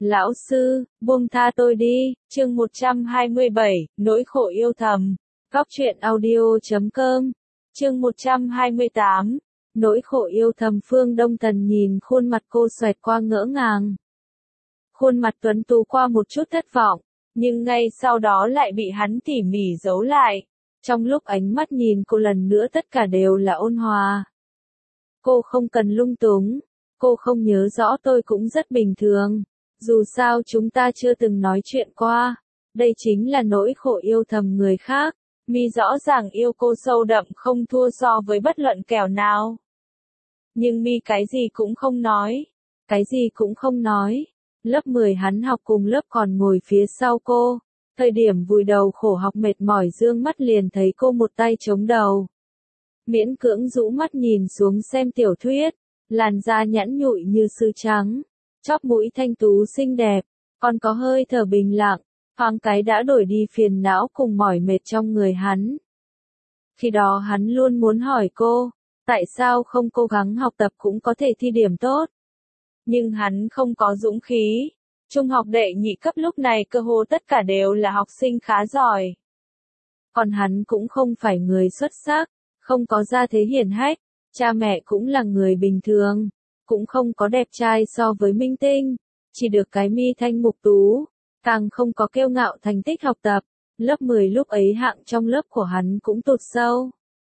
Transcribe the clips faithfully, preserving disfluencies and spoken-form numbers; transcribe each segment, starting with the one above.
Lão sư, buông tha tôi đi, chương một trăm hai mươi bảy, nỗi khổ yêu thầm. Góc truyện audio chấm com. Chương một trăm hai mươi tám, nỗi khổ yêu thầm. Phương Đông Tần nhìn khuôn mặt cô xoẹt qua ngỡ ngàng. Khuôn mặt tuấn tú qua một chút thất vọng, nhưng ngay sau đó lại bị hắn tỉ mỉ giấu lại. Trong lúc ánh mắt nhìn cô lần nữa tất cả đều là ôn hòa. Cô không cần lung túng, cô không nhớ rõ tôi cũng rất bình thường. Dù sao chúng ta chưa từng nói chuyện qua. Đây chính là nỗi khổ yêu thầm người khác. Mi rõ ràng yêu cô sâu đậm không thua so với bất luận kẻo nào. Nhưng Mi cái gì cũng không nói. Cái gì cũng không nói. Lớp mười hắn học cùng lớp còn ngồi phía sau cô. Thời điểm vùi đầu khổ học mệt mỏi dương mắt liền thấy cô một tay chống đầu. Miễn cưỡng rũ mắt nhìn xuống xem tiểu thuyết. Làn da nhẵn nhụi như sứ trắng. Chóp mũi thanh tú xinh đẹp, còn có hơi thở bình lặng, thoáng cái đã đổi đi phiền não cùng mỏi mệt trong người hắn. Khi đó hắn luôn muốn hỏi cô, tại sao không cố gắng học tập cũng có thể thi điểm tốt. Nhưng hắn không có dũng khí. Trung học đệ nhị cấp lúc này cơ hồ tất cả đều là học sinh khá giỏi. Còn hắn cũng không phải người xuất sắc, không có gia thế hiển hách, cha mẹ cũng là người bình thường. Cũng không có đẹp trai so với minh tinh, chỉ được cái mi thanh mục tú, càng không có kiêu ngạo thành tích học tập, lớp mười lúc ấy hạng trong lớp của hắn cũng tụt sâu.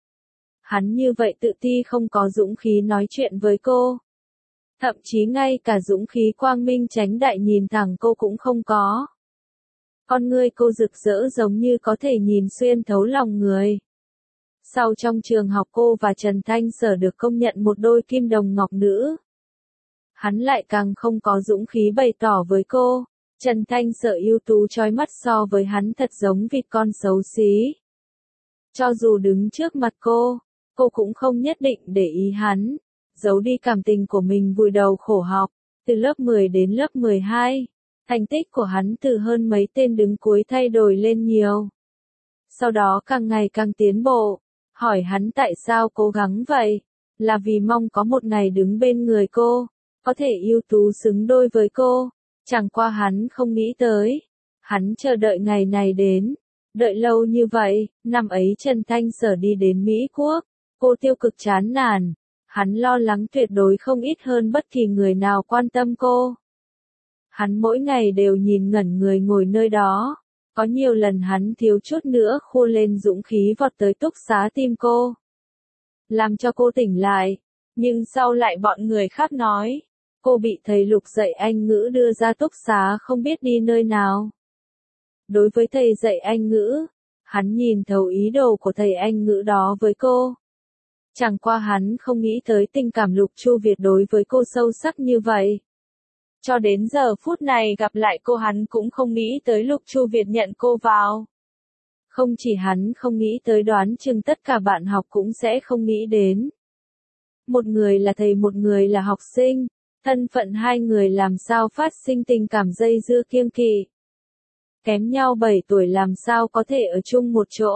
Hắn như vậy tự ti không có dũng khí nói chuyện với cô. Thậm chí ngay cả dũng khí quang minh chánh đại nhìn thẳng cô cũng không có. Con ngươi cô rực rỡ giống như có thể nhìn xuyên thấu lòng người. Sau trong trường học cô và Trần Thanh Sở được công nhận một đôi kim đồng ngọc nữ. Hắn lại càng không có dũng khí bày tỏ với cô. Trần Thanh Sở ưu tú chói mắt so với hắn thật giống vịt con xấu xí. Cho dù đứng trước mặt cô, cô cũng không nhất định để ý hắn. Giấu đi cảm tình của mình vùi đầu khổ học. Từ lớp mười đến lớp mười hai, thành tích của hắn từ hơn mấy tên đứng cuối thay đổi lên nhiều. Sau đó càng ngày càng tiến bộ. Hỏi hắn tại sao cố gắng vậy? Là vì mong có một ngày đứng bên người cô. Có thể ưu tú xứng đôi với cô, chẳng qua hắn không nghĩ tới. Hắn chờ đợi ngày này đến, đợi lâu như vậy, năm ấy Trần Thanh Sở đi đến Mỹ Quốc, cô tiêu cực chán nản, hắn lo lắng tuyệt đối không ít hơn bất kỳ người nào quan tâm cô. Hắn mỗi ngày đều nhìn ngẩn người ngồi nơi đó, có nhiều lần hắn thiếu chút nữa khô lên dũng khí vọt tới túc xá tìm cô. Làm cho cô tỉnh lại, nhưng sau lại bọn người khác nói. Cô bị thầy Lục dạy Anh ngữ đưa ra túc xá không biết đi nơi nào. Đối với thầy dạy Anh ngữ, hắn nhìn thấu ý đồ của thầy Anh ngữ đó với cô. Chẳng qua hắn không nghĩ tới tình cảm Lục Chu Việt đối với cô sâu sắc như vậy. Cho đến giờ phút này gặp lại cô hắn cũng không nghĩ tới Lục Chu Việt nhận cô vào. Không chỉ hắn không nghĩ tới đoán chừng tất cả bạn học cũng sẽ không nghĩ đến. Một người là thầy một người là học sinh. Thân phận hai người làm sao phát sinh tình cảm dây dưa kiêng kỵ. Kém nhau bảy tuổi làm sao có thể ở chung một chỗ.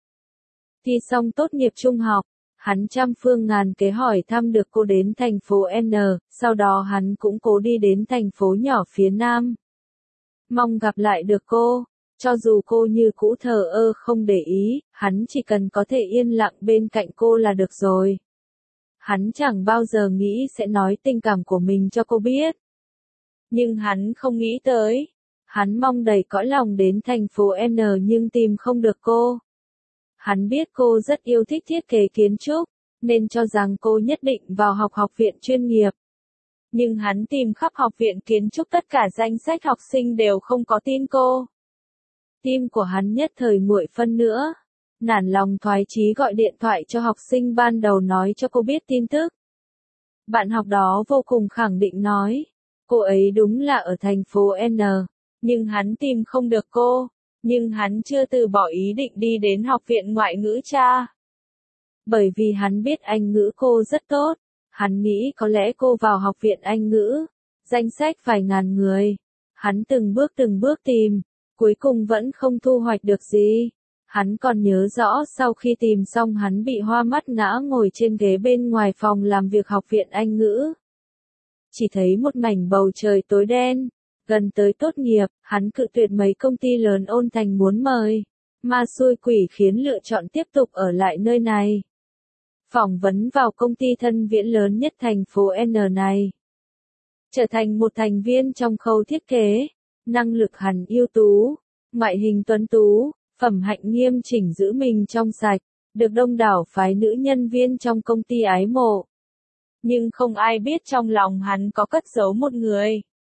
Thi xong tốt nghiệp trung học, hắn trăm phương ngàn kế hỏi thăm được cô đến thành phố N, sau đó hắn cũng cố đi đến thành phố nhỏ phía Nam. Mong gặp lại được cô, cho dù cô như cũ thờ ơ không để ý, hắn chỉ cần có thể yên lặng bên cạnh cô là được rồi. Hắn chẳng bao giờ nghĩ sẽ nói tình cảm của mình cho cô biết. Nhưng hắn không nghĩ tới. Hắn mong đầy cõi lòng đến thành phố N nhưng tìm không được cô. Hắn biết cô rất yêu thích thiết kế kiến trúc, nên cho rằng cô nhất định vào học học viện chuyên nghiệp. Nhưng hắn tìm khắp học viện kiến trúc tất cả danh sách học sinh đều không có tin cô. Tim của hắn nhất thời nguội phân nữa. Nản lòng thoái chí gọi điện thoại cho học sinh ban đầu nói cho cô biết tin tức. Bạn học đó vô cùng khẳng định nói, cô ấy đúng là ở thành phố N, nhưng hắn tìm không được cô, nhưng hắn chưa từ bỏ ý định đi đến học viện ngoại ngữ cha. Bởi vì hắn biết Anh ngữ cô rất tốt, hắn nghĩ có lẽ cô vào học viện Anh ngữ, danh sách vài ngàn người. Hắn từng bước từng bước tìm, cuối cùng vẫn không thu hoạch được gì. Hắn còn nhớ rõ sau khi tìm xong hắn bị hoa mắt ngã ngồi trên ghế bên ngoài phòng làm việc học viện Anh ngữ. Chỉ thấy một mảnh bầu trời tối đen, Gần tới tốt nghiệp, hắn cự tuyệt mấy công ty lớn ôn thành muốn mời. Ma xui quỷ khiến lựa chọn tiếp tục ở lại nơi này. Phỏng vấn vào công ty thân viễn lớn nhất thành phố N này. Trở thành một thành viên trong khâu thiết kế. Năng lực hắn ưu tú, ngoại hình tuấn tú, phẩm hạnh nghiêm chỉnh giữ mình trong sạch, được đông đảo phái nữ nhân viên trong công ty ái mộ. Nhưng không ai biết trong lòng hắn có cất giấu một người.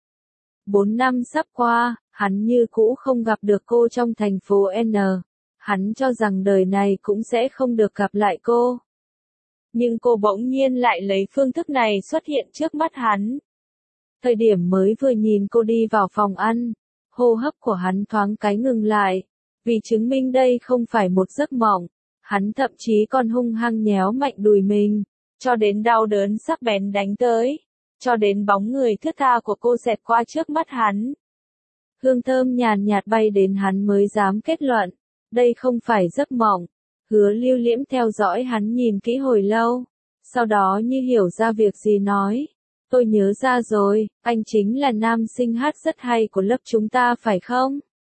Bốn năm sắp qua, hắn như cũ không gặp được cô trong thành phố N. Hắn cho rằng đời này cũng sẽ không được gặp lại cô. Nhưng cô bỗng nhiên lại lấy phương thức này xuất hiện trước mắt hắn. Thời điểm mới vừa nhìn cô đi vào phòng ăn, hô hấp của hắn thoáng cái ngừng lại. Vì chứng minh đây không phải một giấc mộng, hắn thậm chí còn hung hăng nhéo mạnh đùi mình, cho đến đau đớn sắc bén đánh tới, cho đến bóng người thướt tha của cô xẹt qua trước mắt hắn. Hương thơm nhàn nhạt bay đến hắn mới dám kết luận, đây không phải giấc mộng. Hứa Lưu Liễm theo dõi hắn nhìn kỹ hồi lâu, sau đó như hiểu ra việc gì nói. Tôi nhớ ra rồi, anh chính là nam sinh hát rất hay của lớp chúng ta phải không?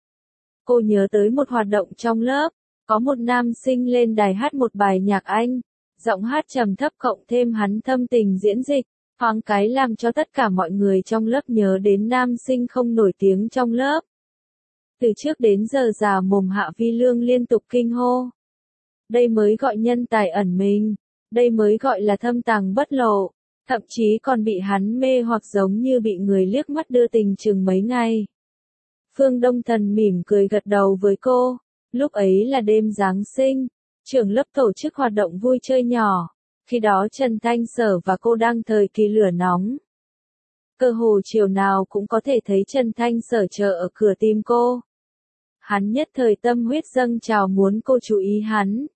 Cô nhớ tới một hoạt động trong lớp, có một nam sinh lên đài hát một bài nhạc Anh, giọng hát trầm thấp cộng thêm hắn thâm tình diễn dịch, thoáng cái làm cho tất cả mọi người trong lớp nhớ đến nam sinh không nổi tiếng trong lớp. Từ trước đến giờ già mồm Hạ Vi Lương liên tục kinh hô. Đây mới gọi nhân tài ẩn mình, đây mới gọi là thâm tàng bất lộ, thậm chí còn bị hắn mê hoặc giống như bị người liếc mắt đưa tình chừng mấy ngày. Phương Đông Thần mỉm cười gật đầu với cô, lúc ấy là đêm Giáng sinh, trường lớp tổ chức hoạt động vui chơi nhỏ, khi đó Trần Thanh Sở và cô đang thời kỳ lửa nóng. Cơ hồ chiều nào cũng có thể thấy Trần Thanh Sở chờ ở cửa tìm cô. Hắn nhất thời tâm huyết dâng trào muốn cô chú ý hắn.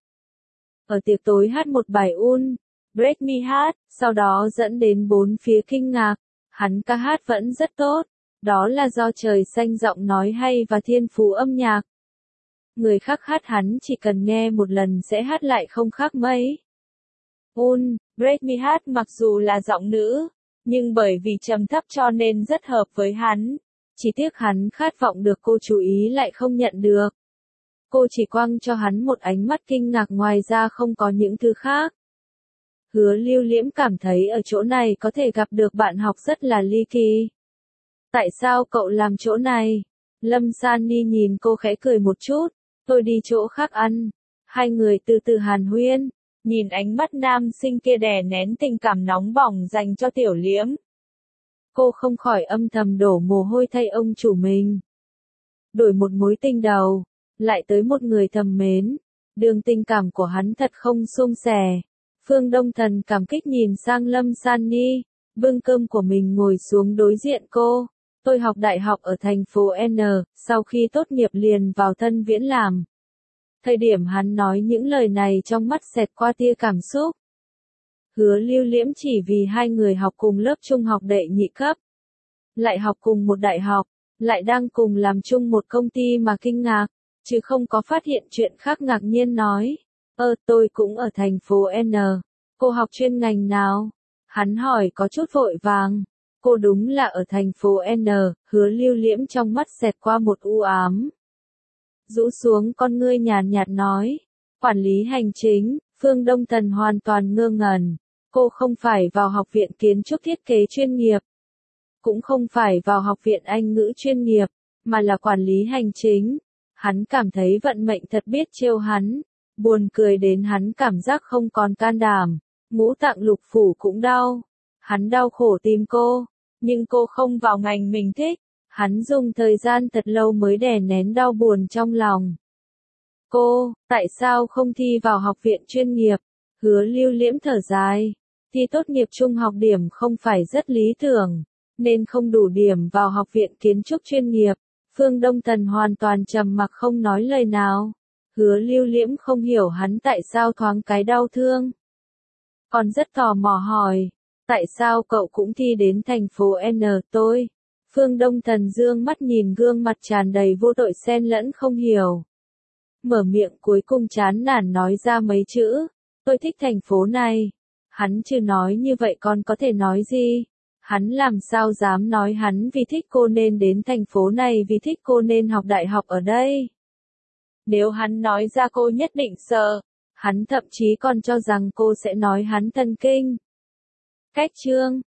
Ở tiệc tối hát một bài Un, Break Me hát, sau đó dẫn đến bốn phía kinh ngạc, hắn ca hát vẫn rất tốt, đó là do trời xanh giọng nói hay và thiên phú âm nhạc. Người khác hát hắn chỉ cần nghe một lần sẽ hát lại không khác mấy. Un, Break Me hát mặc dù là giọng nữ, nhưng bởi vì trầm thấp cho nên rất hợp với hắn, chỉ tiếc hắn khát vọng được cô chú ý lại không nhận được. Cô chỉ quăng cho hắn một ánh mắt kinh ngạc ngoài ra không có những thứ khác. Hứa Lưu Liễm cảm thấy ở chỗ này có thể gặp được bạn học rất là ly kỳ. Tại sao cậu làm chỗ này? Lâm San Ni nhìn cô khẽ cười một chút, tôi đi chỗ khác ăn. Hai người từ từ hàn huyên, nhìn ánh mắt nam sinh kia đè nén tình cảm nóng bỏng dành cho Tiểu Liễm. Cô không khỏi âm thầm đổ mồ hôi thay ông chủ mình. Đổi một mối tình đầu, lại tới một người thầm mến, đường tình cảm của hắn thật không suôn sẻ. Phương Đông Thần cảm kích nhìn sang Lâm San Ni, bưng cơm của mình ngồi xuống đối diện cô. Tôi học đại học ở thành phố N, sau khi tốt nghiệp liền vào Thân Viễn làm. Thời điểm hắn nói những lời này trong mắt xẹt qua tia cảm xúc. Hứa Lưu Liễm chỉ vì hai người học cùng lớp trung học đệ nhị cấp, lại học cùng một đại học, lại đang cùng làm chung một công ty mà kinh ngạc, chứ không có phát hiện chuyện khác ngạc nhiên nói. Ơ, tôi cũng ở thành phố N. Cô học chuyên ngành nào? Hắn hỏi có chút vội vàng. Cô đúng là ở thành phố N, Hứa Lưu Liễm trong mắt xẹt qua một u ám. Rũ xuống con ngươi nhàn nhạt nói. Quản lý hành chính, Phương Đông Thần hoàn toàn ngơ ngẩn. Cô không phải vào học viện kiến trúc thiết kế chuyên nghiệp. Cũng không phải vào học viện Anh ngữ chuyên nghiệp, mà là quản lý hành chính. Hắn cảm thấy vận mệnh thật biết trêu hắn. Buồn cười đến hắn cảm giác không còn can đảm, ngũ tạng lục phủ cũng đau. Hắn đau khổ tìm cô, nhưng cô không vào ngành mình thích. Hắn dùng thời gian thật lâu mới đè nén đau buồn trong lòng. Cô, tại sao không thi vào học viện chuyên nghiệp? Hứa Lưu Liễm thở dài. Thi tốt nghiệp trung học điểm không phải rất lý tưởng, nên không đủ điểm vào học viện kiến trúc chuyên nghiệp. Phương Đông Thần hoàn toàn trầm mặc không nói lời nào. Hứa Lưu Liễm không hiểu hắn tại sao thoáng cái đau thương. Còn rất tò mò hỏi, tại sao cậu cũng thi đến thành phố N tôi? Phương Đông Thần dương mắt nhìn gương mặt tràn đầy vô tội xen lẫn không hiểu. Mở miệng cuối cùng chán nản nói ra mấy chữ, tôi thích thành phố này. Hắn chưa nói như vậy còn có thể nói gì? Hắn làm sao dám nói hắn vì thích cô nên đến thành phố này, vì thích cô nên học đại học ở đây. Nếu hắn nói ra cô nhất định sợ, hắn thậm chí còn cho rằng cô sẽ nói hắn thần kinh. Cách chương